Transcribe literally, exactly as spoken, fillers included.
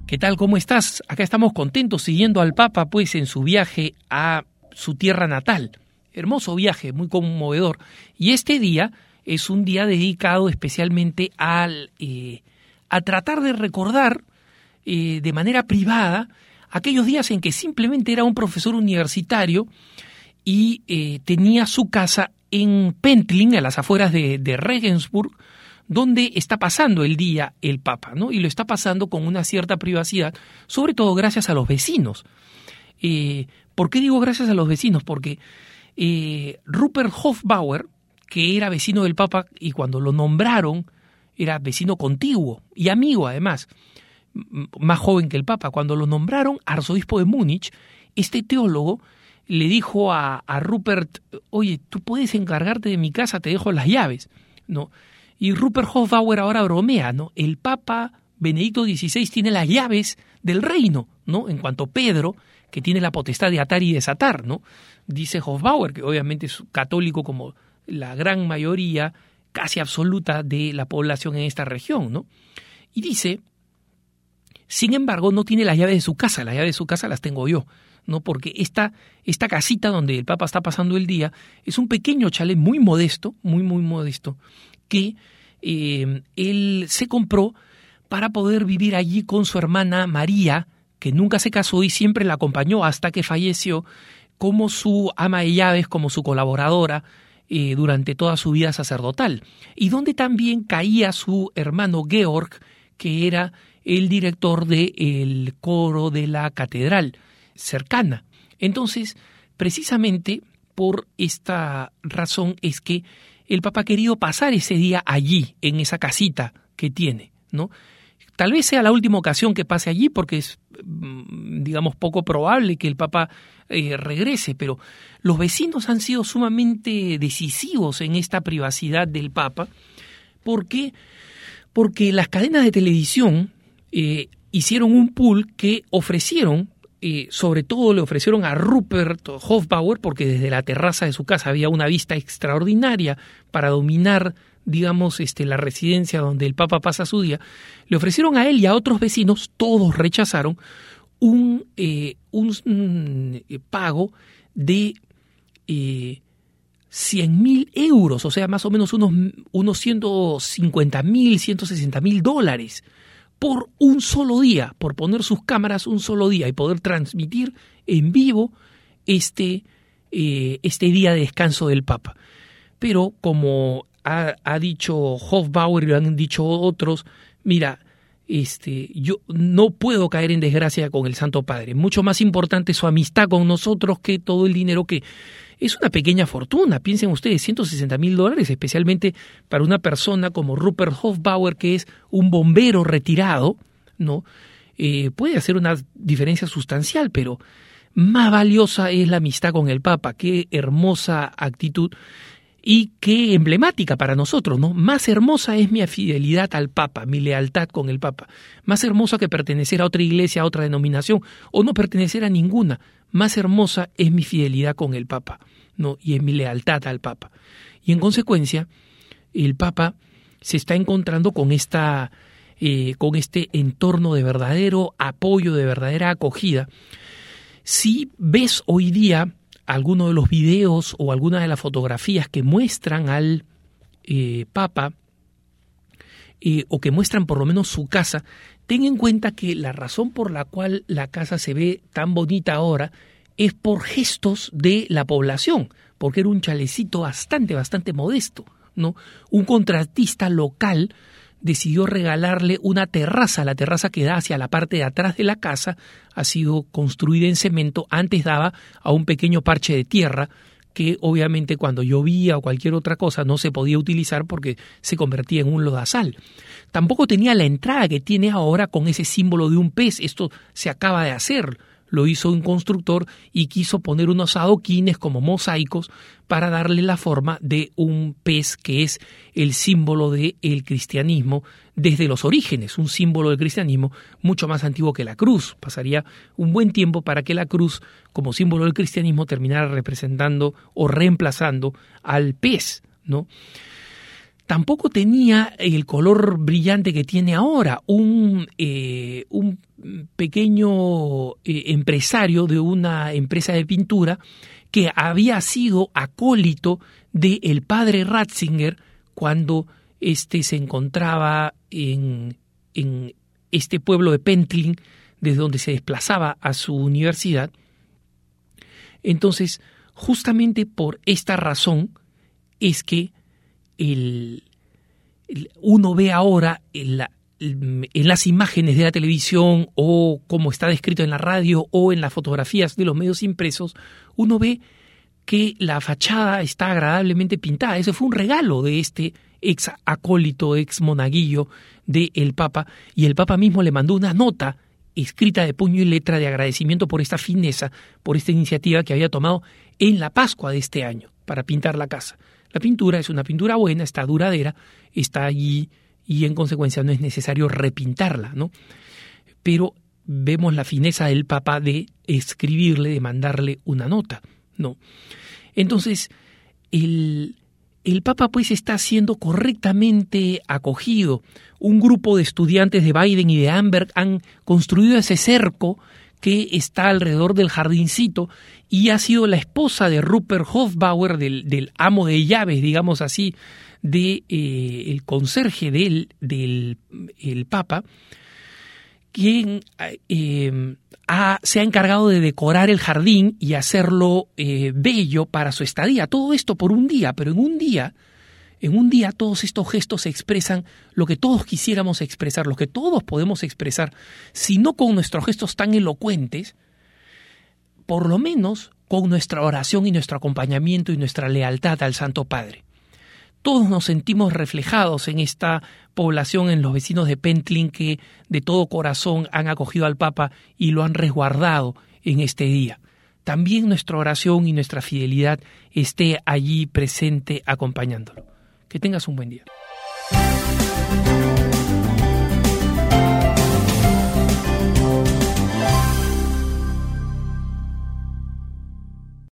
¿Qué tal? ¿Cómo estás? Acá estamos contentos siguiendo al Papa pues en su viaje a su tierra natal. Hermoso viaje, muy conmovedor. Y este día es un día dedicado especialmente al, eh, a tratar de recordar eh, de manera privada aquellos días en que simplemente era un profesor universitario y eh, tenía su casa en Pentling, a las afueras de, de Regensburg, donde está pasando el día el Papa, ¿no? Y lo está pasando con una cierta privacidad, sobre todo gracias a los vecinos. Eh, ¿Por qué digo gracias a los vecinos? Porque eh, Rupert Hofbauer, que era vecino del Papa y cuando lo nombraron era vecino contiguo y amigo además, m- más joven que el Papa, cuando lo nombraron arzobispo de Múnich, este teólogo le dijo a, a Rupert, oye, tú puedes encargarte de mi casa, te dejo las llaves, ¿no? Y Rupert Hofbauer ahora bromea, ¿no? El Papa Benedicto dieciséis tiene las llaves del reino, ¿no? En cuanto Pedro, que tiene la potestad de atar y desatar, ¿no? Dice Hofbauer, que obviamente es católico como la gran mayoría, casi absoluta de la población en esta región, ¿no? Y dice, sin embargo, no tiene las llaves de su casa, las llaves de su casa las tengo yo, ¿no? Porque esta, esta casita donde el Papa está pasando el día es un pequeño chalet muy modesto, muy, muy modesto, que eh, él se compró para poder vivir allí con su hermana María, que nunca se casó y siempre la acompañó hasta que falleció, como su ama de llaves, como su colaboradora eh, durante toda su vida sacerdotal. Y donde también caía su hermano Georg, que era el director del coro de la catedral cercana. Entonces, precisamente por esta razón es que el Papa ha querido pasar ese día allí, en esa casita que tiene, ¿no? Tal vez sea la última ocasión que pase allí porque es, digamos, poco probable que el Papa eh, regrese, pero los vecinos han sido sumamente decisivos en esta privacidad del Papa. ¿Por qué? Porque las cadenas de televisión eh, hicieron un pool que ofrecieron, eh, sobre todo le ofrecieron a Rupert Hofbauer, porque desde la terraza de su casa había una vista extraordinaria para dominar, digamos, este, la residencia donde el Papa pasa su día. Le ofrecieron a él y a otros vecinos, todos rechazaron, un, eh, un, un pago de eh, cien mil euros, o sea, más o menos unos, unos ciento cincuenta mil, ciento sesenta mil dólares, por un solo día, por poner sus cámaras un solo día y poder transmitir en vivo este, eh, este día de descanso del Papa. Pero como ha, ha dicho Hofbauer y lo han dicho otros, mira, este, yo no puedo caer en desgracia con el Santo Padre. Mucho más importante su amistad con nosotros que todo el dinero que es una pequeña fortuna. Piensen ustedes, ciento sesenta mil dólares, especialmente para una persona como Rupert Hofbauer, que es un bombero retirado, ¿no? Eh, puede hacer una diferencia sustancial, pero más valiosa es la amistad con el Papa. Qué hermosa actitud y qué emblemática para nosotros, ¿no? Más hermosa es mi fidelidad al Papa, mi lealtad con el Papa. Más hermosa que pertenecer a otra iglesia, a otra denominación, o no pertenecer a ninguna. Más hermosa es mi fidelidad con el Papa, ¿no? Y es mi lealtad al Papa. Y en consecuencia, el Papa se está encontrando con esta, eh, con este entorno de verdadero apoyo, de verdadera acogida. Si ves hoy día algunos de los videos o algunas de las fotografías que muestran al eh, Papa eh, o que muestran por lo menos su casa, ten en cuenta que la razón por la cual la casa se ve tan bonita ahora es por gestos de la población, porque era un chalecito bastante, bastante modesto, ¿no? Un contratista local decidió regalarle una terraza. La terraza que da hacia la parte de atrás de la casa ha sido construida en cemento. Antes daba a un pequeño parche de tierra que obviamente cuando llovía o cualquier otra cosa no se podía utilizar porque se convertía en un lodazal. Tampoco tenía la entrada que tiene ahora con ese símbolo de un pez. Esto se acaba de hacer. Lo hizo un constructor y quiso poner unos adoquines como mosaicos para darle la forma de un pez que es el símbolo del cristianismo desde los orígenes, un símbolo del cristianismo mucho más antiguo que la cruz. Pasaría un buen tiempo para que la cruz, como símbolo del cristianismo, terminara representando o reemplazando al pez, ¿no? tampoco tenía el color brillante que tiene ahora. Un, eh, un pequeño eh, empresario de una empresa de pintura que había sido acólito del padre Ratzinger cuando éste se encontraba en, en este pueblo de Pentling, desde donde se desplazaba a su universidad. Entonces, justamente por esta razón es que el, el, uno ve ahora en, la, en las imágenes de la televisión, o como está descrito en la radio o en las fotografías de los medios impresos, uno ve que la fachada está agradablemente pintada. Ese fue un regalo de este ex acólito, ex monaguillo del Papa, y el Papa mismo le mandó una nota escrita de puño y letra de agradecimiento por esta fineza, por esta iniciativa que había tomado en la Pascua de este año para pintar la casa. La pintura es una pintura buena, está duradera, está allí y en consecuencia no es necesario repintarla, ¿no? Pero vemos la fineza del Papa de escribirle, de mandarle una nota, ¿no? Entonces, el, el Papa pues está siendo correctamente acogido. Un grupo de estudiantes de Weiden y de Amberg han construido ese cerco que está alrededor del jardincito, y ha sido la esposa de Rupert Hofbauer, del, del amo de llaves, digamos así, de eh, el conserje del, del el Papa, quien eh, ha, se ha encargado de decorar el jardín y hacerlo eh, bello para su estadía. Todo esto por un día, pero en un día, en un día todos estos gestos expresan lo que todos quisiéramos expresar, lo que todos podemos expresar, si no con nuestros gestos tan elocuentes, por lo menos con nuestra oración y nuestro acompañamiento y nuestra lealtad al Santo Padre. Todos nos sentimos reflejados en esta población, en los vecinos de Pentling, que de todo corazón han acogido al Papa y lo han resguardado en este día. También nuestra oración y nuestra fidelidad esté allí presente acompañándolo. Que tengas un buen día.